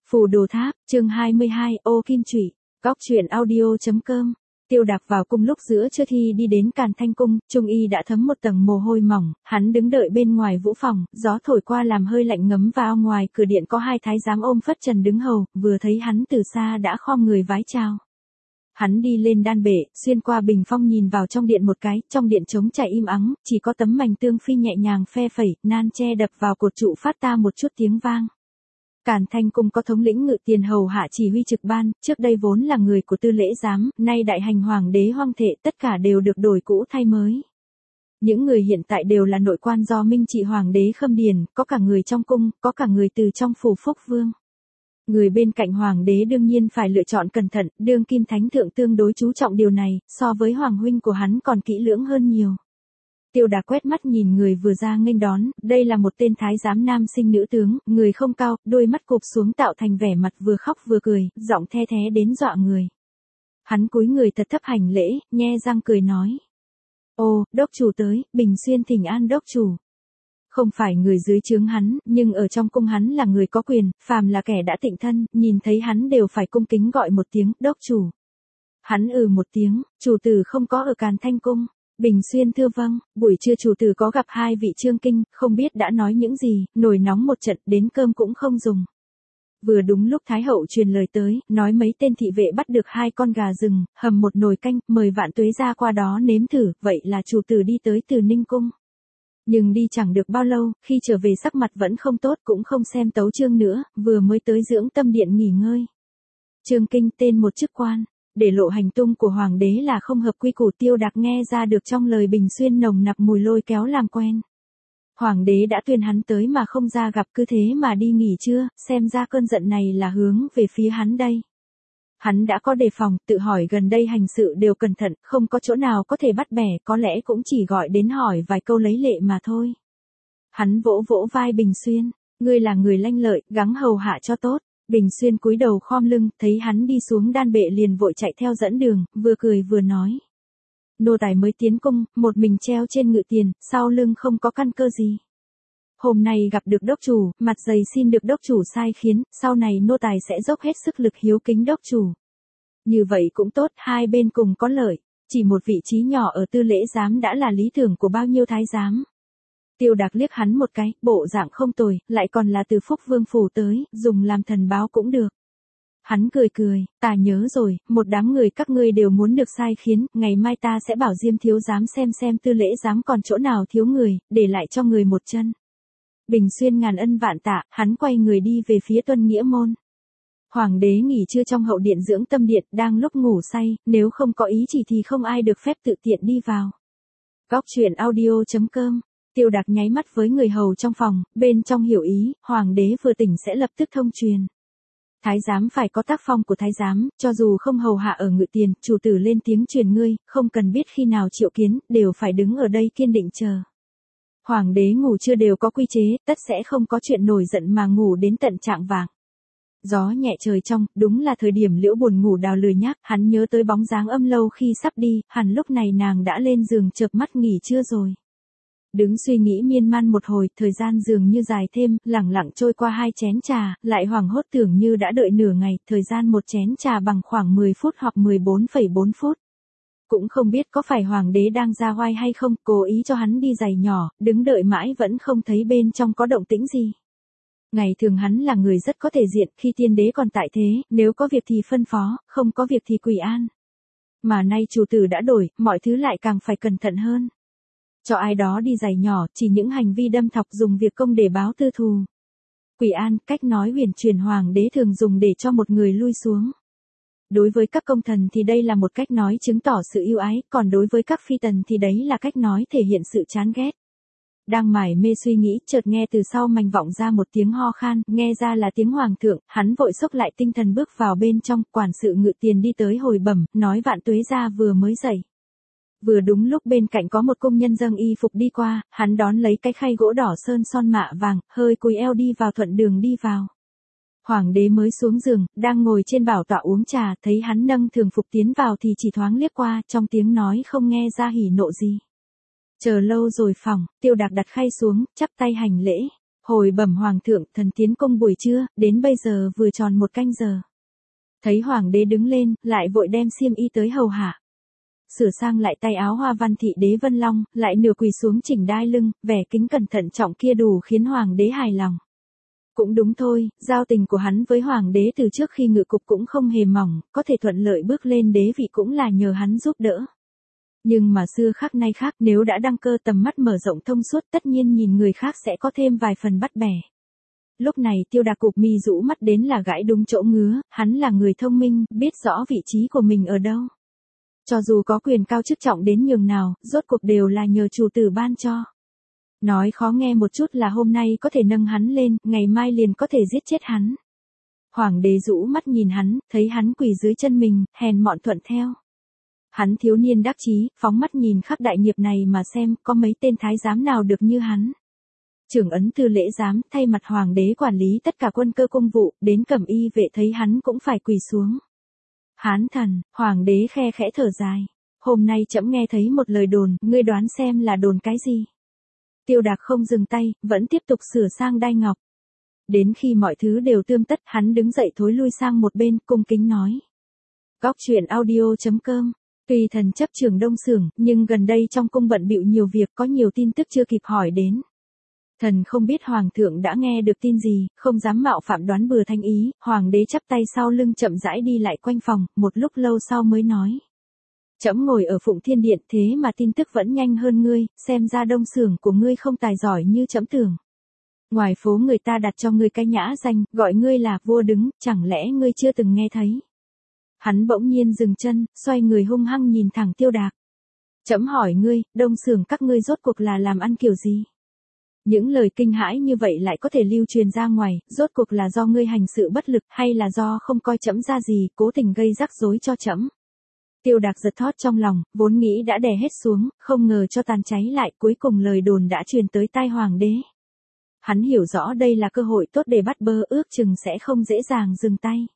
Phù Đồ Tháp, chương 22, Ô Kim Chủy, Góc truyện audio.com. Tiêu Đạc vào cung lúc giữa trưa thi đi đến Càn Thanh cung, trung y đã thấm một tầng mồ hôi mỏng, hắn đứng đợi bên ngoài vũ phòng, gió thổi qua làm hơi lạnh ngấm vào. Ngoài cửa điện có hai thái giám ôm phất trần đứng hầu, vừa thấy hắn từ xa đã khom người vái chào. Hắn đi lên đan bệ, xuyên qua bình phong nhìn vào trong điện một cái, trong điện trống trải im ắng, chỉ có tấm mành tương phi nhẹ nhàng phe phẩy, nan che đập vào cột trụ phát ta một chút tiếng vang. Càn Thanh cung có thống lĩnh ngự tiền hầu hạ chỉ huy trực ban, trước đây vốn là người của tư lễ giám, nay đại hành hoàng đế hoang thệ, tất cả đều được đổi cũ thay mới. Những người hiện tại đều là nội quan do minh trị hoàng đế khâm điền, có cả người trong cung, có cả người từ trong phủ Phúc Vương. Người bên cạnh hoàng đế đương nhiên phải lựa chọn cẩn thận, đương kim thánh thượng tương đối chú trọng điều này, so với hoàng huynh của hắn còn kỹ lưỡng hơn nhiều. Tiêu Đạc quét mắt nhìn người vừa ra nghênh đón, đây là một tên thái giám nam sinh nữ tướng, người không cao, đôi mắt cụp xuống tạo thành vẻ mặt vừa khóc vừa cười, giọng the thé đến dọa người. Hắn cúi người thật thấp hành lễ, nhe răng cười nói: "Ô, đốc chủ tới, Bình Xuyên thỉnh an đốc chủ." Không phải người dưới trướng hắn, nhưng ở trong cung hắn là người có quyền, phàm là kẻ đã tịnh thân, nhìn thấy hắn đều phải cung kính gọi một tiếng đốc chủ. Hắn một tiếng, chủ tử không có ở Càn Thanh cung. Bình Xuyên thưa vâng, buổi trưa chủ tử có gặp hai vị trương kinh, không biết đã nói những gì, nổi nóng một trận, đến cơm cũng không dùng. Vừa đúng lúc Thái hậu truyền lời tới, nói mấy tên thị vệ bắt được hai con gà rừng, hầm một nồi canh, mời Vạn Tuế ra qua đó nếm thử, vậy là chủ tử đi tới Từ Ninh cung. Nhưng đi chẳng được bao lâu, khi trở về sắc mặt vẫn không tốt, cũng không xem tấu chương nữa, vừa mới tới dưỡng tâm điện nghỉ ngơi. Trương kinh tên một chức quan. Để lộ hành tung của hoàng đế là không hợp quy củ. Tiêu Đạc nghe ra được trong lời Bình Xuyên nồng nặc mùi lôi kéo làm quen. Hoàng đế đã tuyên hắn tới mà không ra gặp, cứ thế mà đi nghỉ trưa, xem ra cơn giận này là hướng về phía hắn đây. Hắn đã có đề phòng, tự hỏi gần đây hành sự đều cẩn thận, không có chỗ nào có thể bắt bẻ, có lẽ cũng chỉ gọi đến hỏi vài câu lấy lệ mà thôi. Hắn vỗ vỗ vai Bình Xuyên: "Ngươi là người lanh lợi, gắng hầu hạ cho tốt." Bình Xuyên cúi đầu khom lưng, thấy hắn đi xuống đan bệ liền vội chạy theo dẫn đường, vừa cười vừa nói: "Nô tài mới tiến cung, một mình treo trên ngự tiền, sau lưng không có căn cơ gì. Hôm nay gặp được đốc chủ, mặt dày xin được đốc chủ sai khiến, sau này nô tài sẽ dốc hết sức lực hiếu kính đốc chủ." Như vậy cũng tốt, hai bên cùng có lợi, chỉ một vị trí nhỏ ở tư lễ giám đã là lý tưởng của bao nhiêu thái giám. Tiêu Đạc liếc hắn một cái, bộ dạng không tồi, lại còn là từ Phúc Vương phủ tới, dùng làm thần báo cũng được. Hắn cười cười: "Ta nhớ rồi, một đám người các ngươi đều muốn được sai khiến, ngày mai ta sẽ bảo Diêm thiếu giám xem tư lễ giám còn chỗ nào thiếu người, để lại cho người một chân." Bình Xuyên ngàn ân vạn tạ, hắn quay người đi về phía Tuân Nghĩa môn. Hoàng đế nghỉ trưa trong hậu điện dưỡng tâm điện, đang lúc ngủ say, nếu không có ý chỉ thì không ai được phép tự tiện đi vào. Góc truyện audio.com. Tiêu Đạc nháy mắt với người hầu trong phòng, bên trong hiểu ý, hoàng đế vừa tỉnh sẽ lập tức thông truyền. Thái giám phải có tác phong của thái giám, cho dù không hầu hạ ở ngự tiền, chủ tử lên tiếng truyền ngươi, không cần biết khi nào triệu kiến, đều phải đứng ở đây kiên định chờ. Hoàng đế ngủ chưa đều có quy chế, tất sẽ không có chuyện nổi giận mà ngủ đến tận trạng vạng. Gió nhẹ trời trong, đúng là thời điểm Liễu buồn ngủ đào lười nhác, hắn nhớ tới bóng dáng Âm Lâu khi sắp đi, hẳn lúc này nàng đã lên giường chợp mắt nghỉ trưa rồi. Đứng suy nghĩ miên man một hồi, thời gian dường như dài thêm, lẳng lặng trôi qua hai chén trà, lại hoảng hốt tưởng như đã đợi nửa ngày, thời gian một chén trà bằng khoảng 10 phút hoặc 14,4 phút. Cũng không biết có phải hoàng đế đang ra oai hay không, cố ý cho hắn đi giày nhỏ, đứng đợi mãi vẫn không thấy bên trong có động tĩnh gì. Ngày thường hắn là người rất có thể diện, khi tiên đế còn tại thế, nếu có việc thì phân phó, không có việc thì quỳ an. Mà nay chủ tử đã đổi, mọi thứ lại càng phải cẩn thận hơn. Cho ai đó đi giày nhỏ, chỉ những hành vi đâm thọc dùng việc công để báo tư thù. Quỳ an, cách nói huyền truyền hoàng đế thường dùng để cho một người lui xuống. Đối với các công thần thì đây là một cách nói chứng tỏ sự yêu ái, còn đối với các phi tần thì đấy là cách nói thể hiện sự chán ghét. Đang mải mê suy nghĩ, chợt nghe từ sau mành vọng ra một tiếng ho khan, nghe ra là tiếng hoàng thượng, hắn vội xốc lại tinh thần bước vào bên trong, quản sự ngự tiền đi tới hồi bẩm, nói Vạn Tuế gia vừa mới dậy. Vừa đúng lúc bên cạnh có một công nhân dâng y phục đi qua, hắn đón lấy cái khay gỗ đỏ sơn son mạ vàng, hơi cúi eo đi vào thuận đường đi vào. Hoàng đế mới xuống giường, đang ngồi trên bảo tọa uống trà, thấy hắn nâng thường phục tiến vào thì chỉ thoáng liếc qua, trong tiếng nói không nghe ra hỉ nộ gì. Chờ lâu rồi phòng, Tiêu Đạc đặt khay xuống, chắp tay hành lễ. Hồi bẩm hoàng thượng, thần tiến cung buổi trưa, đến bây giờ vừa tròn 1 canh giờ. Thấy hoàng đế đứng lên, lại vội đem xiêm y tới hầu hạ. Sửa sang lại tay áo hoa văn thị đế Vân Long, lại nửa quỳ xuống chỉnh đai lưng, vẻ kính cẩn thận trọng kia đủ khiến hoàng đế hài lòng. Cũng đúng thôi, giao tình của hắn với hoàng đế từ trước khi ngự cục cũng không hề mỏng, có thể thuận lợi bước lên đế vị cũng là nhờ hắn giúp đỡ. Nhưng mà xưa khác nay khác, nếu đã đăng cơ tầm mắt mở rộng thông suốt tất nhiên nhìn người khác sẽ có thêm vài phần bắt bẻ. Lúc này Tiêu Đạc cụp mi rũ mắt đến là gãi đúng chỗ ngứa, hắn là người thông minh, biết rõ vị trí của mình ở đâu. Cho dù có quyền cao chức trọng đến nhường nào, rốt cuộc đều là nhờ chủ tử ban cho. Nói khó nghe một chút là hôm nay có thể nâng hắn lên, ngày mai liền có thể giết chết hắn. Hoàng đế rũ mắt nhìn hắn, thấy hắn quỳ dưới chân mình, hèn mọn thuận theo. Hắn thiếu niên đắc chí, phóng mắt nhìn khắp đại nghiệp này mà xem, có mấy tên thái giám nào được như hắn. Trưởng ấn tư lễ giám, thay mặt hoàng đế quản lý tất cả quân cơ công vụ, đến cẩm y vệ thấy hắn cũng phải quỳ xuống. Hán thần, hoàng đế khe khẽ thở dài. Hôm nay trẫm nghe thấy một lời đồn, ngươi đoán xem là đồn cái gì? Tiêu Đạc không dừng tay, vẫn tiếp tục sửa sang đai ngọc. Đến khi mọi thứ đều tươm tất, hắn đứng dậy thối lui sang một bên, cung kính nói. Góc truyện audio.com. Tuy thần chấp trưởng Đông Xưởng, nhưng gần đây trong cung bận bịu nhiều việc, có nhiều tin tức chưa kịp hỏi đến. Thần không biết hoàng thượng đã nghe được tin gì, không dám mạo phạm đoán bừa thanh ý, hoàng đế chắp tay sau lưng chậm rãi đi lại quanh phòng, một lúc lâu sau mới nói. Trẫm ngồi ở Phụng Thiên Điện thế mà tin tức vẫn nhanh hơn ngươi, xem ra Đông Xưởng của ngươi không tài giỏi như trẫm tưởng. Ngoài phố người ta đặt cho ngươi cái nhã danh, gọi ngươi là vua đứng, chẳng lẽ ngươi chưa từng nghe thấy? Hắn bỗng nhiên dừng chân, xoay người hung hăng nhìn thẳng Tiêu Đạc. Trẫm hỏi ngươi, Đông Xưởng các ngươi rốt cuộc là làm ăn kiểu gì? Những lời kinh hãi như vậy lại có thể lưu truyền ra ngoài, rốt cuộc là do ngươi hành sự bất lực hay là do không coi trẫm ra gì, cố tình gây rắc rối cho trẫm? Tiêu Đạc giật thót trong lòng, vốn nghĩ đã đè hết xuống, không ngờ cho tàn cháy lại, cuối cùng lời đồn đã truyền tới tai hoàng đế. Hắn hiểu rõ đây là cơ hội tốt để bắt bớ, ước chừng sẽ không dễ dàng dừng tay.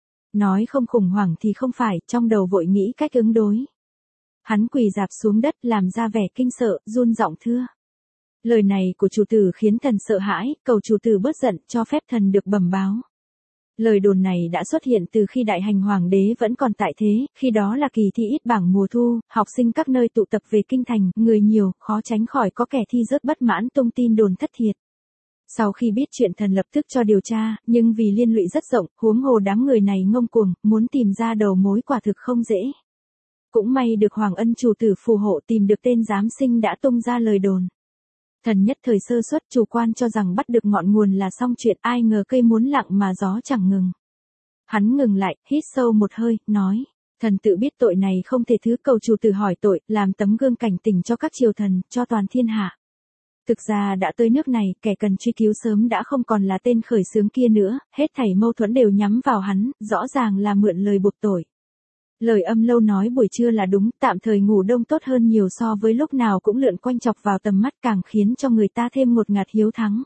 Nói không khủng hoảng thì không phải, trong đầu vội nghĩ cách ứng đối. Hắn quỳ rạp xuống đất làm ra vẻ kinh sợ, run giọng thưa. Lời này của chủ tử khiến thần sợ hãi, cầu chủ tử bớt giận, cho phép thần được bẩm báo. Lời đồn này đã xuất hiện từ khi đại hành hoàng đế vẫn còn tại thế, khi đó là kỳ thi ít bảng mùa thu, học sinh các nơi tụ tập về kinh thành, người nhiều, khó tránh khỏi có kẻ thi rớt bất mãn tung tin đồn thất thiệt. Sau khi biết chuyện thần lập tức cho điều tra, nhưng vì liên lụy rất rộng, huống hồ đám người này ngông cuồng, muốn tìm ra đầu mối quả thực không dễ. Cũng may được Hoàng Ân chủ tử phù hộ tìm được tên giám sinh đã tung ra lời đồn. Thần nhất thời sơ suất chủ quan cho rằng bắt được ngọn nguồn là xong chuyện, ai ngờ cây muốn lặng mà gió chẳng ngừng. Hắn ngừng lại, hít sâu một hơi, nói, thần tự biết tội này không thể thứ cầu chủ tử hỏi tội, làm tấm gương cảnh tỉnh cho các triều thần, cho toàn thiên hạ. Thực ra đã tới nước này, kẻ cần truy cứu sớm đã không còn là tên khởi xướng kia nữa, hết thảy mâu thuẫn đều nhắm vào hắn, rõ ràng là mượn lời buộc tội. Lời Âm Lâu nói buổi trưa là đúng, tạm thời ngủ đông tốt hơn nhiều so với lúc nào cũng lượn quanh chọc vào tầm mắt, càng khiến cho người ta thêm ngột ngạt hiếu thắng.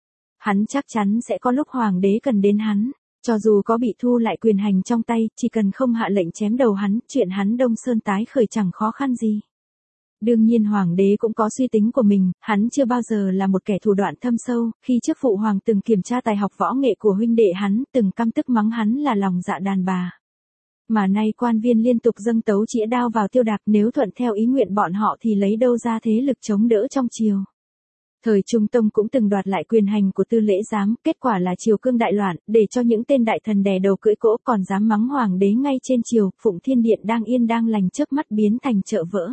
Hắn chắc chắn sẽ có lúc hoàng đế cần đến hắn, cho dù có bị thu lại quyền hành trong tay, chỉ cần không hạ lệnh chém đầu hắn, chuyện hắn Đông Sơn tái khởi chẳng khó khăn gì. Đương nhiên hoàng đế cũng có suy tính của mình, hắn chưa bao giờ là một kẻ thủ đoạn thâm sâu, khi trước phụ hoàng từng kiểm tra tài học võ nghệ của huynh đệ hắn, từng căm tức mắng hắn là lòng dạ đàn bà. Mà nay quan viên liên tục dâng tấu chĩa đao vào Tiêu Đạc, nếu thuận theo ý nguyện bọn họ thì lấy đâu ra thế lực chống đỡ trong triều. Thời Trung Tông cũng từng đoạt lại quyền hành của tư lễ giám, kết quả là triều cương đại loạn, để cho những tên đại thần đè đầu cưỡi cỗ còn dám mắng hoàng đế ngay trên triều, Phụng Thiên Điện đang yên đang lành trước mắt biến thành chợ vỡ.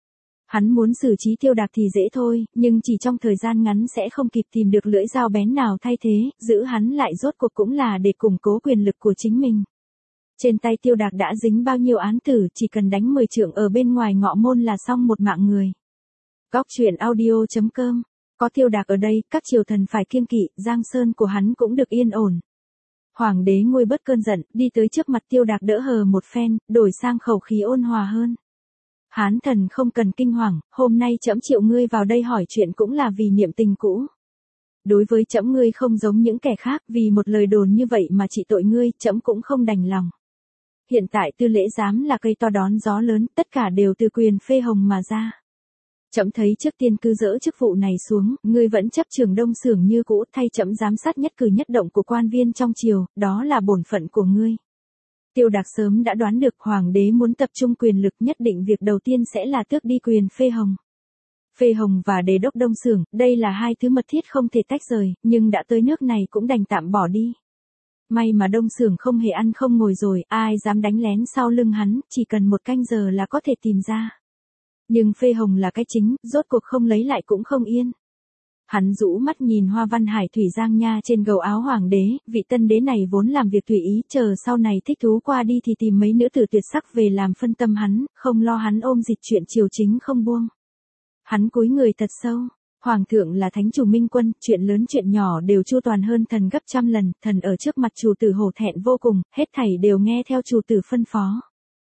Hắn muốn xử trí Tiêu Đạc thì dễ thôi, nhưng chỉ trong thời gian ngắn sẽ không kịp tìm được lưỡi dao bén nào thay thế, giữ hắn lại rốt cuộc cũng là để củng cố quyền lực của chính mình. Trên tay Tiêu Đạc đã dính bao nhiêu án tử, chỉ cần đánh 10 chưởng ở bên ngoài ngọ môn là xong một mạng người. Góc truyện audio.com. Có Tiêu Đạc ở đây, các triều thần phải kiêng kỵ, giang sơn của hắn cũng được yên ổn. Hoàng đế nguôi bớt cơn giận, đi tới trước mặt Tiêu Đạc đỡ hờ một phen, đổi sang khẩu khí ôn hòa hơn. Hán thần không cần kinh hoàng, hôm nay trẫm triệu ngươi vào đây hỏi chuyện cũng là vì niệm tình cũ. Đối với trẫm ngươi không giống những kẻ khác, vì một lời đồn như vậy mà trị tội ngươi, trẫm cũng không đành lòng. Hiện tại tư lễ giám là cây to đón gió lớn, tất cả đều từ quyền phê hồng mà ra. Trẫm thấy trước tiên cứ dỡ chức vụ này xuống, ngươi vẫn chấp trường Đông Xưởng như cũ, thay trẫm giám sát nhất cử nhất động của quan viên trong triều, đó là bổn phận của ngươi. Tiêu Đạc sớm đã đoán được hoàng đế muốn tập trung quyền lực, nhất định việc đầu tiên sẽ là tước đi quyền Phê Hồng. Phê Hồng và Đế đốc Đông Xưởng, đây là hai thứ mật thiết không thể tách rời, nhưng đã tới nước này cũng đành tạm bỏ đi. May mà Đông Xưởng không hề ăn không ngồi rồi, ai dám đánh lén sau lưng hắn, chỉ cần một canh giờ là có thể tìm ra. Nhưng Phê Hồng là cái chính, rốt cuộc không lấy lại cũng không yên. Hắn rũ mắt nhìn hoa văn hải thủy giang nha trên gầu áo hoàng đế, vị tân đế này vốn làm việc tùy ý, chờ sau này thích thú qua đi thì tìm mấy nữ tử tuyệt sắc về làm phân tâm hắn, không lo hắn ôm dịch chuyện triều chính không buông. Hắn cúi người thật sâu, hoàng thượng là thánh chủ minh quân, chuyện lớn chuyện nhỏ đều chu toàn hơn thần gấp trăm lần, thần ở trước mặt chủ tử hổ thẹn vô cùng, hết thảy đều nghe theo chủ tử phân phó.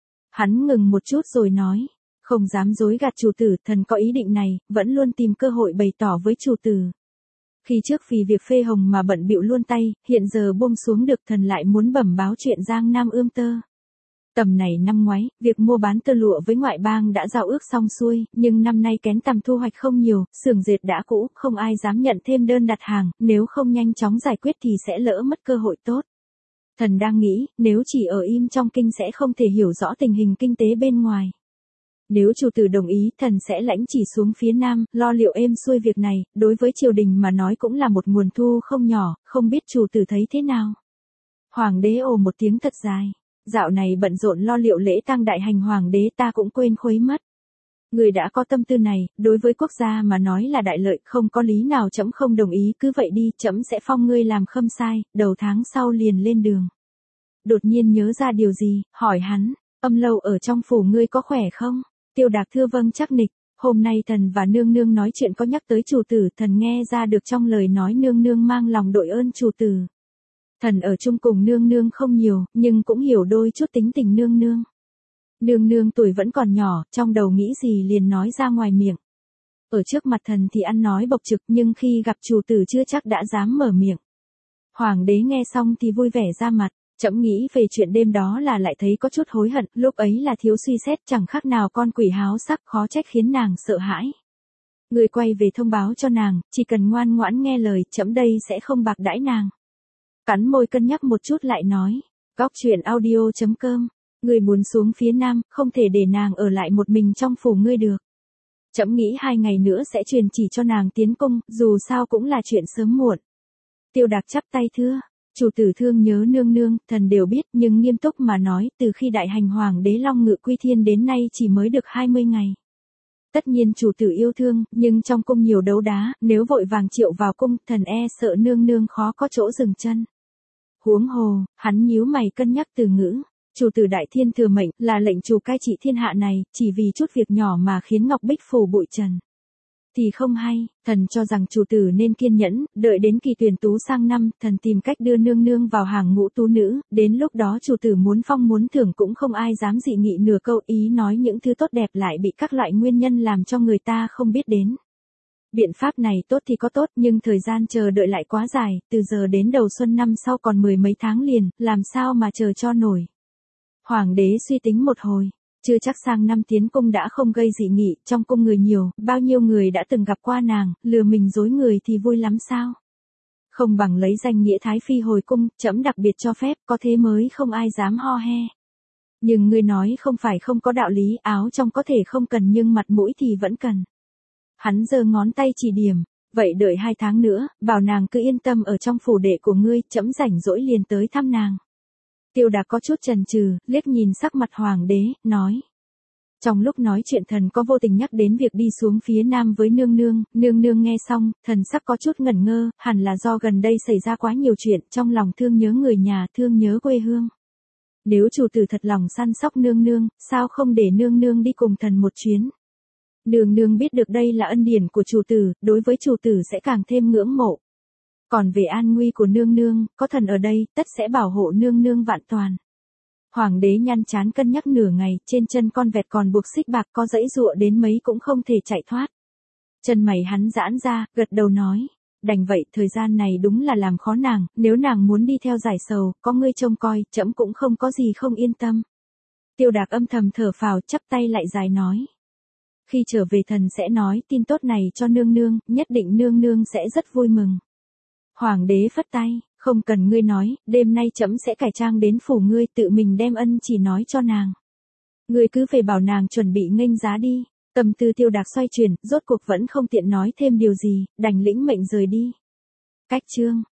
Hắn ngừng một chút rồi nói. Không dám dối gạt chủ tử, thần có ý định này, vẫn luôn tìm cơ hội bày tỏ với chủ tử. Khi trước vì việc Phê Hồng mà bận bịu luôn tay, hiện giờ buông xuống được, thần lại muốn bẩm báo chuyện Giang Nam ươm tơ. Tầm này năm ngoái, việc mua bán tơ lụa với ngoại bang đã giao ước xong xuôi, nhưng năm nay kén tằm thu hoạch không nhiều, xưởng dệt đã cũ, không ai dám nhận thêm đơn đặt hàng, nếu không nhanh chóng giải quyết thì sẽ lỡ mất cơ hội tốt. Thần đang nghĩ, nếu chỉ ở im trong kinh sẽ không thể hiểu rõ tình hình kinh tế bên ngoài. Nếu chủ tử đồng ý, thần sẽ lãnh chỉ xuống phía Nam, lo liệu êm xuôi việc này, đối với triều đình mà nói cũng là một nguồn thu không nhỏ, không biết chủ tử thấy thế nào. Hoàng đế ồ một tiếng thật dài. Dạo này bận rộn lo liệu lễ tang đại hành hoàng đế ta cũng quên khuấy mất. Người đã có tâm tư này, đối với quốc gia mà nói là đại lợi, không có lý nào trẫm không đồng ý, cứ vậy đi, trẫm sẽ phong ngươi làm khâm sai, đầu tháng sau liền lên đường. Đột nhiên nhớ ra điều gì, hỏi hắn, Âm Lâu ở trong phủ ngươi có khỏe không? Tiêu Đạc thưa vâng chắc nịch, hôm nay thần và nương nương nói chuyện có nhắc tới chủ tử, thần nghe ra được trong lời nói nương nương mang lòng đội ơn chủ tử. Thần ở chung cùng nương nương không nhiều, nhưng cũng hiểu đôi chút tính tình nương nương. Nương nương tuổi vẫn còn nhỏ, trong đầu nghĩ gì liền nói ra ngoài miệng. Ở trước mặt thần thì ăn nói bộc trực, nhưng khi gặp chủ tử chưa chắc đã dám mở miệng. Hoàng đế nghe xong thì vui vẻ ra mặt. Trẫm nghĩ về chuyện đêm đó là lại thấy có chút hối hận, lúc ấy là thiếu suy xét, chẳng khác nào con quỷ háo sắc, khó trách khiến nàng sợ hãi. Người quay về thông báo cho nàng, chỉ cần ngoan ngoãn nghe lời, trẫm đây sẽ không bạc đãi nàng. Cắn môi cân nhắc một chút lại nói, góc chuyện audio.com, người muốn xuống phía Nam, không thể để nàng ở lại một mình trong phủ ngươi được. Trẫm nghĩ 2 ngày nữa sẽ truyền chỉ cho nàng tiến cung, dù sao cũng là chuyện sớm muộn. Tiêu Đạc chắp tay thưa. Chủ tử thương nhớ nương nương, thần đều biết, nhưng nghiêm túc mà nói, từ khi đại hành hoàng đế Long Ngự quy thiên đến nay chỉ mới được 20 ngày. Tất nhiên chủ tử yêu thương, nhưng trong cung nhiều đấu đá, nếu vội vàng triệu vào cung, thần e sợ nương nương khó có chỗ dừng chân. Huống hồ, hắn nhíu mày cân nhắc từ ngữ. Chủ tử đại thiên thừa mệnh, là lệnh chủ cai trị thiên hạ này, chỉ vì chút việc nhỏ mà khiến Ngọc Bích phủ bụi trần. Thì không hay, thần cho rằng chủ tử nên kiên nhẫn, đợi đến kỳ tuyển tú sang năm, thần tìm cách đưa nương nương vào hàng ngũ tú nữ, đến lúc đó chủ tử muốn phong muốn thưởng cũng không ai dám dị nghị nửa câu, ý nói những thứ tốt đẹp lại bị các loại nguyên nhân làm cho người ta không biết đến. Biện pháp này tốt thì có tốt, nhưng thời gian chờ đợi lại quá dài, từ giờ đến đầu xuân năm sau còn 10 mấy tháng liền, làm sao mà chờ cho nổi. Hoàng đế suy tính một hồi. Chưa chắc sang năm tiến cung đã không gây dị nghị, trong cung người nhiều, bao nhiêu người đã từng gặp qua nàng, lừa mình dối người thì vui lắm sao? Không bằng lấy danh nghĩa Thái Phi hồi cung, trẫm đặc biệt cho phép, có thế mới không ai dám ho he. Nhưng ngươi nói không phải không có đạo lý, áo trong có thể không cần nhưng mặt mũi thì vẫn cần. Hắn giơ ngón tay chỉ điểm, vậy đợi 2 tháng nữa, bảo nàng cứ yên tâm ở trong phủ đệ của ngươi, trẫm rảnh rỗi liền tới thăm nàng. Tiêu Đạc có chút chần chừ, liếc nhìn sắc mặt hoàng đế, nói. Trong lúc nói chuyện thần có vô tình nhắc đến việc đi xuống phía Nam với nương nương nghe xong, thần sắc có chút ngẩn ngơ, hẳn là do gần đây xảy ra quá nhiều chuyện, trong lòng thương nhớ người nhà, thương nhớ quê hương. Nếu chủ tử thật lòng săn sóc nương, sao không để nương đi cùng thần một chuyến? Nương biết được đây là ân điển của chủ tử, đối với chủ tử sẽ càng thêm ngưỡng mộ. Còn về an nguy của nương, có thần ở đây, tất sẽ bảo hộ nương vạn toàn. Hoàng đế nhăn chán cân nhắc nửa ngày, trên chân con vẹt còn buộc xích bạc, có giãy giụa đến mấy cũng không thể chạy thoát. Chân mày hắn giãn ra, gật đầu nói, đành vậy, thời gian này đúng là làm khó nàng, nếu nàng muốn đi theo giải sầu, có ngươi trông coi, trẫm cũng không có gì không yên tâm. Tiêu Đạc âm thầm thở phào, chắp tay lại dài nói. Khi trở về thần sẽ nói tin tốt này cho nương nương, nhất định nương nương sẽ rất vui mừng. Hoàng đế phất tay, không cần ngươi nói, đêm nay trẫm sẽ cải trang đến phủ ngươi, tự mình đem ân chỉ nói cho nàng. Ngươi cứ về bảo nàng chuẩn bị nghênh giá đi. Tâm tư Tiêu Đạc xoay chuyển, rốt cuộc vẫn không tiện nói thêm điều gì, đành lĩnh mệnh rời đi. Cách chương